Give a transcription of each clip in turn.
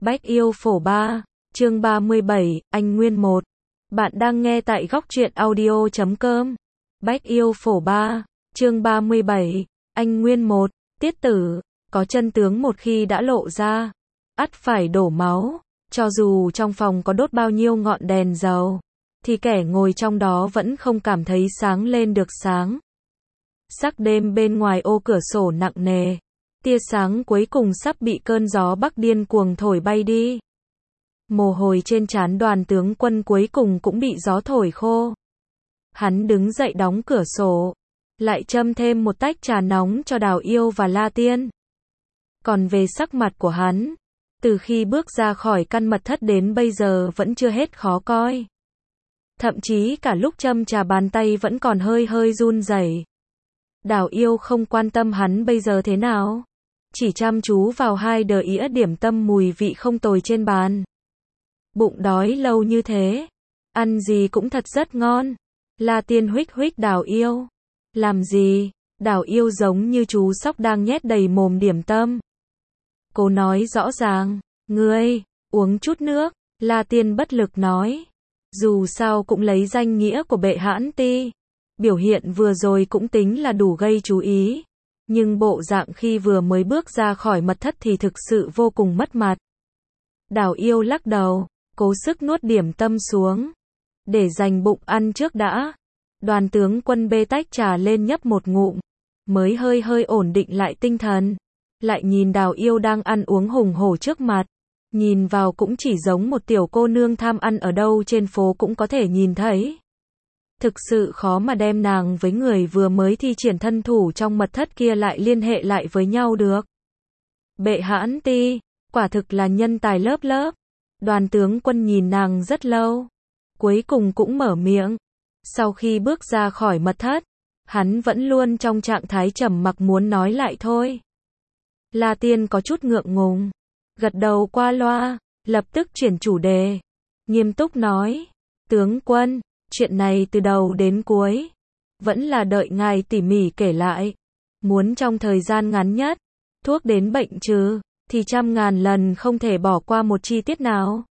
Bách Yêu Phổ 3, chương 37, Anh Nguyên 1. Bạn đang nghe tại góc truyện audio.com. Bách Yêu Phổ 3, chương 37, Anh Nguyên 1. Tiết tử, có chân tướng một khi đã lộ ra, ắt phải đổ máu. Cho dù trong phòng có đốt bao nhiêu ngọn đèn dầu, thì kẻ ngồi trong đó vẫn không cảm thấy sáng lên được sáng. Sắc đêm bên ngoài ô cửa sổ nặng nề. Tia sáng cuối cùng sắp bị cơn gió bắc điên cuồng thổi bay đi. Mồ hôi trên trán Đoàn tướng quân cuối cùng cũng bị gió thổi khô. Hắn đứng dậy đóng cửa sổ, lại châm thêm một tách trà nóng cho Đào Yêu và La Tiên. Còn về sắc mặt của hắn, từ khi bước ra khỏi căn mật thất đến bây giờ vẫn chưa hết khó coi. Thậm chí cả lúc châm trà bàn tay vẫn còn hơi hơi run rẩy. Đào Yêu không quan tâm hắn bây giờ thế nào, chỉ chăm chú vào hai đĩa điểm tâm mùi vị không tồi trên bàn. Bụng đói lâu như thế, ăn gì cũng thật rất ngon. La Tiên huých huých Đào Yêu. Làm gì? Đào Yêu giống như chú sóc đang nhét đầy mồm điểm tâm. Cô nói rõ ràng, ngươi, uống chút nước. La Tiên bất lực nói. Dù sao cũng lấy danh nghĩa của bệ hãn ti. Biểu hiện vừa rồi cũng tính là đủ gây chú ý. Nhưng bộ dạng khi vừa mới bước ra khỏi mật thất thì thực sự vô cùng mất mặt. Đào Yêu lắc đầu, cố sức nuốt điểm tâm xuống. Để dành bụng ăn trước đã. Đoàn tướng quân bê tách trà lên nhấp một ngụm, mới hơi hơi ổn định lại tinh thần. Lại nhìn Đào Yêu đang ăn uống hùng hổ trước mặt. Nhìn vào cũng chỉ giống một tiểu cô nương tham ăn ở đâu trên phố cũng có thể nhìn thấy. Thực sự khó mà đem nàng với người vừa mới thi triển thân thủ trong mật thất kia lại liên hệ lại với nhau được. Bệ hãn ti, quả thực là nhân tài lớp lớp. Đoàn tướng quân nhìn nàng rất lâu, cuối cùng cũng mở miệng. Sau khi bước ra khỏi mật thất, hắn vẫn luôn trong trạng thái trầm mặc muốn nói lại thôi. La Tiên có chút ngượng ngùng, gật đầu qua loa, lập tức chuyển chủ đề, nghiêm túc nói, tướng quân, chuyện này từ đầu đến cuối, vẫn là đợi ngài tỉ mỉ kể lại. Muốn trong thời gian ngắn nhất, thuốc đến bệnh trừ, thì trăm ngàn lần không thể bỏ qua một chi tiết nào.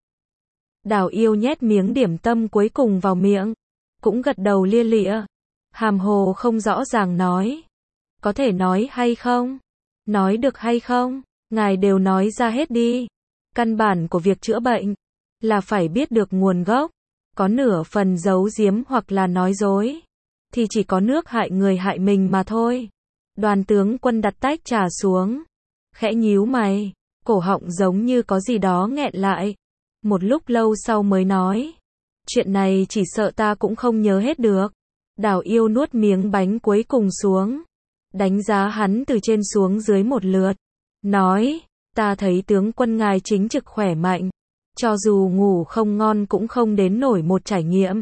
Đào Yêu nhét miếng điểm tâm cuối cùng vào miệng, cũng gật đầu lia lịa, hàm hồ không rõ ràng nói. Có thể nói hay không? Nói được hay không? Ngài đều nói ra hết đi. Căn bản của việc chữa bệnh, là phải biết được nguồn gốc. Có nửa phần giấu giếm hoặc là nói dối, thì chỉ có nước hại người hại mình mà thôi. Đoàn tướng quân đặt tách trà xuống, khẽ nhíu mày, cổ họng giống như có gì đó nghẹn lại. Một lúc lâu sau mới nói, chuyện này chỉ sợ ta cũng không nhớ hết được. Đào Yêu nuốt miếng bánh cuối cùng xuống, đánh giá hắn từ trên xuống dưới một lượt, nói, ta thấy tướng quân ngài chính trực khỏe mạnh, cho dù ngủ không ngon cũng không đến nổi một trải nghiệm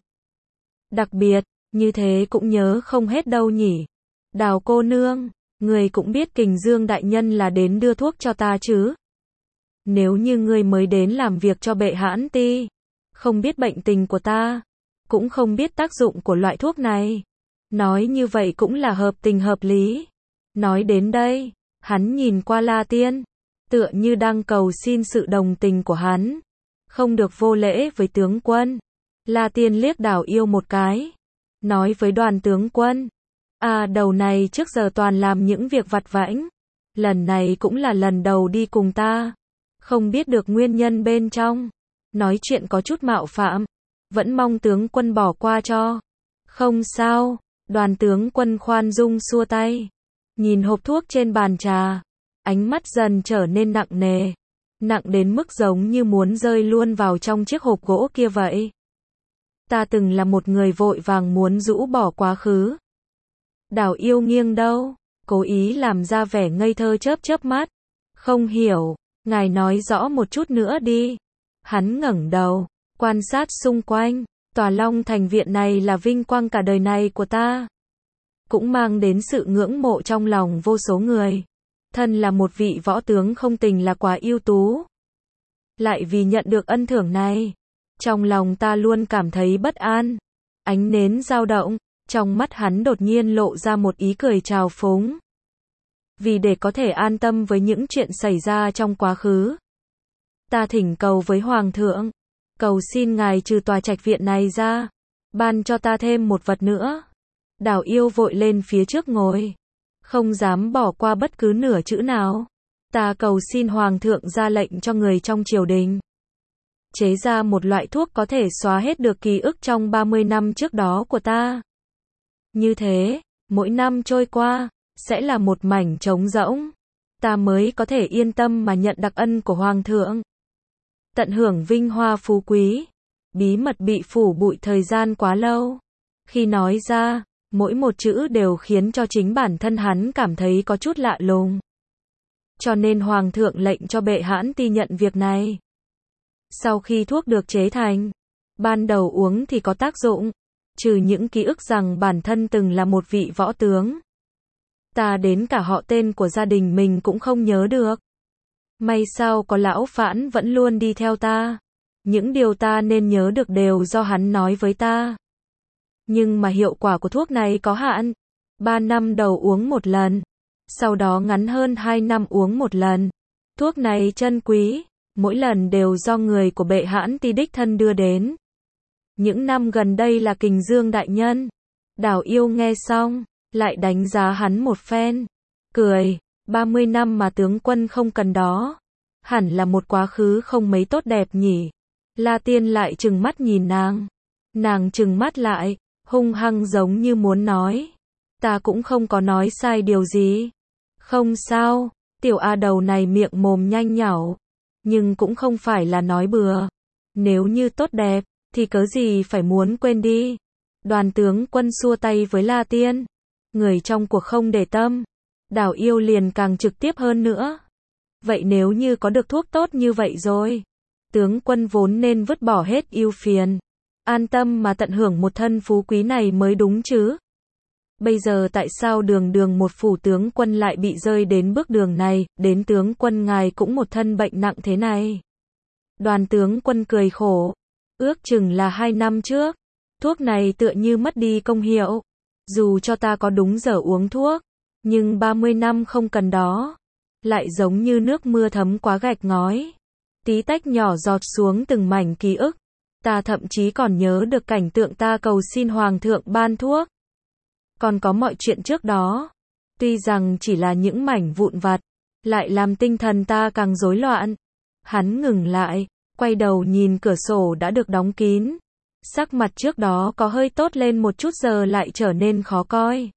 đặc biệt, như thế cũng nhớ không hết đâu nhỉ. Đào cô nương, người cũng biết Kình Dương đại nhân là đến đưa thuốc cho ta chứ. Nếu như ngươi mới đến làm việc cho bệ hãn ti, không biết bệnh tình của ta, cũng không biết tác dụng của loại thuốc này, nói như vậy cũng là hợp tình hợp lý. Nói đến đây, hắn nhìn qua La Tiên, tựa như đang cầu xin sự đồng tình của hắn. Không được vô lễ với tướng quân. La Tiên liếc Đào Yêu một cái, nói với Đoàn tướng quân, đầu này trước giờ toàn làm những việc vặt vãnh, lần này cũng là lần đầu đi cùng ta, không biết được nguyên nhân bên trong, nói chuyện có chút mạo phạm, vẫn mong tướng quân bỏ qua cho. Không sao. Đoàn tướng quân khoan dung xua tay, nhìn hộp thuốc trên bàn trà, ánh mắt dần trở nên nặng nề, nặng đến mức giống như muốn rơi luôn vào trong chiếc hộp gỗ kia vậy. Ta từng là một người vội vàng muốn rũ bỏ quá khứ. Đào Yêu nghiêng đầu, cố ý làm ra vẻ ngây thơ chớp chớp mắt. Không hiểu, ngài nói rõ một chút nữa đi. Hắn ngẩng đầu, quan sát xung quanh. Tòa Long Thành viện này là vinh quang cả đời này của ta, cũng mang đến sự ngưỡng mộ trong lòng vô số người. Thân là một vị võ tướng không tình là quá ưu tú, lại vì nhận được ân thưởng này, trong lòng ta luôn cảm thấy bất an. Ánh nến dao động, trong mắt hắn đột nhiên lộ ra một ý cười trào phúng. Vì để có thể an tâm với những chuyện xảy ra trong quá khứ, Ta thỉnh cầu với Hoàng thượng, cầu xin ngài trừ tòa trạch viện này ra, ban cho ta thêm một vật nữa. Đào Yêu vội lên phía trước ngồi, không dám bỏ qua bất cứ nửa chữ nào. Ta cầu xin Hoàng thượng ra lệnh cho người trong triều đình chế ra một loại thuốc có thể xóa hết được ký ức trong 30 năm trước đó của ta. Như thế, mỗi năm trôi qua, sẽ là một mảnh trống rỗng. Ta mới có thể yên tâm mà nhận đặc ân của Hoàng thượng. Tận hưởng vinh hoa phú quý. Bí mật bị phủ bụi thời gian quá lâu. Khi nói ra, mỗi một chữ đều khiến cho chính bản thân hắn cảm thấy có chút lạ lùng. Cho nên Hoàng thượng lệnh cho bệ hãn ti nhận việc này. Sau khi thuốc được chế thành, ban đầu uống thì có tác dụng, trừ những ký ức rằng bản thân từng là một vị võ tướng. Ta đến cả họ tên của gia đình mình cũng không nhớ được. May sao có lão Phãn vẫn luôn đi theo ta. Những điều ta nên nhớ được đều do hắn nói với ta. Nhưng mà hiệu quả của thuốc này có hạn. 3 năm đầu uống một lần. Sau đó ngắn hơn 2 năm uống một lần. Thuốc này chân quý. Mỗi lần đều do người của bệ hãn ti đích thân đưa đến. Những năm gần đây là Kình Dương đại nhân. Đào Yêu nghe xong, lại đánh giá hắn một phen. Cười, 30 năm mà tướng quân không cần đó. Hẳn là một quá khứ không mấy tốt đẹp nhỉ. La Tiên lại trừng mắt nhìn nàng. Nàng trừng mắt lại, hung hăng giống như muốn nói. Ta cũng không có nói sai điều gì. Không sao, tiểu A đầu này miệng mồm nhanh nhảu. Nhưng cũng không phải là nói bừa. Nếu như tốt đẹp, thì cớ gì phải muốn quên đi. Đoàn tướng quân xua tay với La Tiên. Người trong cuộc không để tâm. Đào Yêu liền càng trực tiếp hơn nữa. Vậy nếu như có được thuốc tốt như vậy rồi, tướng quân vốn nên vứt bỏ hết ưu phiền, an tâm mà tận hưởng một thân phú quý này mới đúng chứ. Bây giờ tại sao đường đường một phủ tướng quân lại bị rơi đến bước đường này, đến tướng quân ngài cũng một thân bệnh nặng thế này. Đoàn tướng quân cười khổ, ước chừng là 2 năm trước, thuốc này tựa như mất đi công hiệu. Dù cho ta có đúng giờ uống thuốc, nhưng 30 năm không cần đó. Lại giống như nước mưa thấm quá gạch ngói. Tí tách nhỏ giọt xuống từng mảnh ký ức. Ta thậm chí còn nhớ được cảnh tượng ta cầu xin Hoàng thượng ban thuốc. Còn có mọi chuyện trước đó. Tuy rằng chỉ là những mảnh vụn vặt, lại làm tinh thần ta càng rối loạn. Hắn ngừng lại, quay đầu nhìn cửa sổ đã được đóng kín. Sắc mặt trước đó có hơi tốt lên một chút giờ lại trở nên khó coi.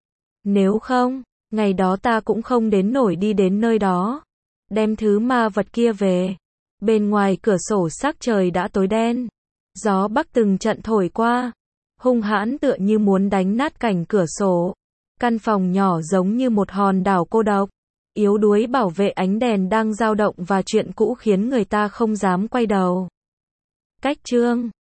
Nếu không, ngày đó ta cũng không đến nổi đi đến nơi đó. Đem thứ ma vật kia về. Bên ngoài cửa sổ sắc trời đã tối đen. Gió bắc từng trận thổi qua. Hung hãn tựa như muốn đánh nát cảnh cửa sổ. Căn phòng nhỏ giống như một hòn đảo cô độc. Yếu đuối bảo vệ ánh đèn đang dao động và chuyện cũ khiến người ta không dám quay đầu. Cách chương